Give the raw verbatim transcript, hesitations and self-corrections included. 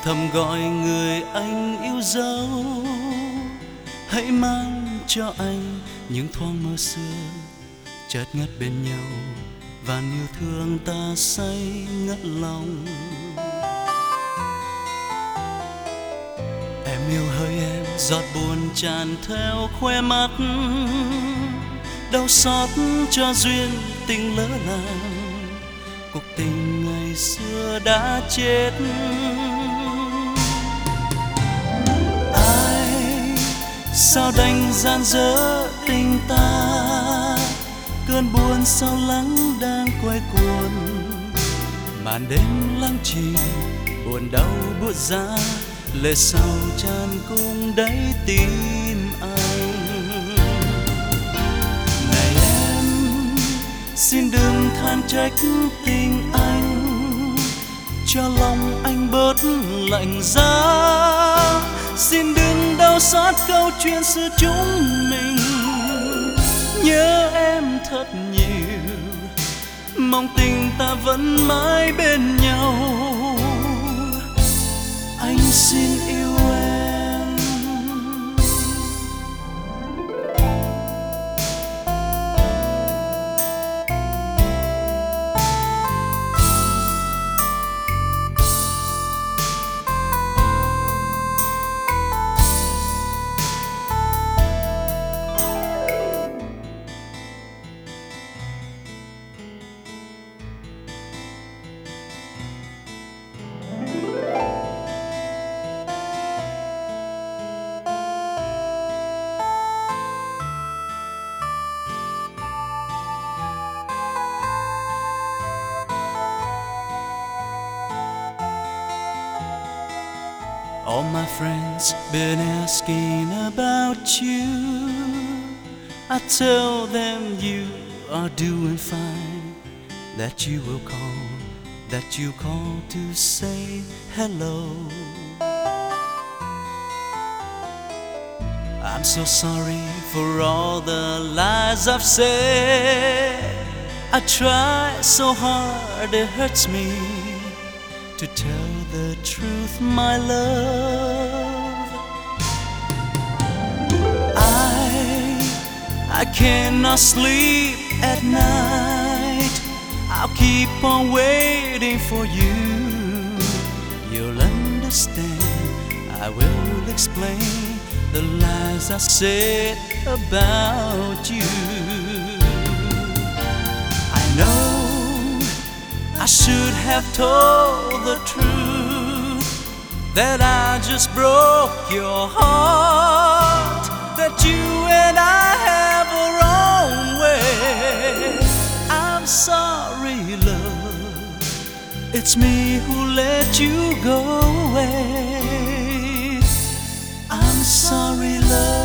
thầm gọi người anh yêu dấu. Hãy mang cho anh những thoáng mơ xưa chợt ngất bên nhau, và yêu thương ta say ngất lòng. Em yêu hơi em, giọt buồn tràn theo khóe mắt, đau xót cho duyên tình lỡ làng, cuộc tình ngày xưa đã chết. Ai sao đành gian dở tình ta, cơn buồn sao lắng đang quay cuồng, màn đêm lắng chìm buồn đau buốt giá, lệ sầu tràn cùng đáy tim anh. Này em, xin đừng than trách tình anh, cho lòng anh bớt lạnh giá. Xin đừng đau xót câu chuyện xưa chúng mình, nhớ em thật nhiều, mong tình ta vẫn mãi bên nhau. Anh xin yêu em. All my friends been asking about you. I tell them you are doing fine, that you will call, that you call to say hello. I'm so sorry for all the lies I've said. I try so hard, it hurts me to tell the truth, my love. I, I cannot sleep at night. I'll keep on waiting for you. You'll understand, I will explain the lies I said about you. I know I should have told the truth, that I just broke your heart, that you and I have a wrong way. I'm sorry, love, it's me who let you go away. I'm sorry, love.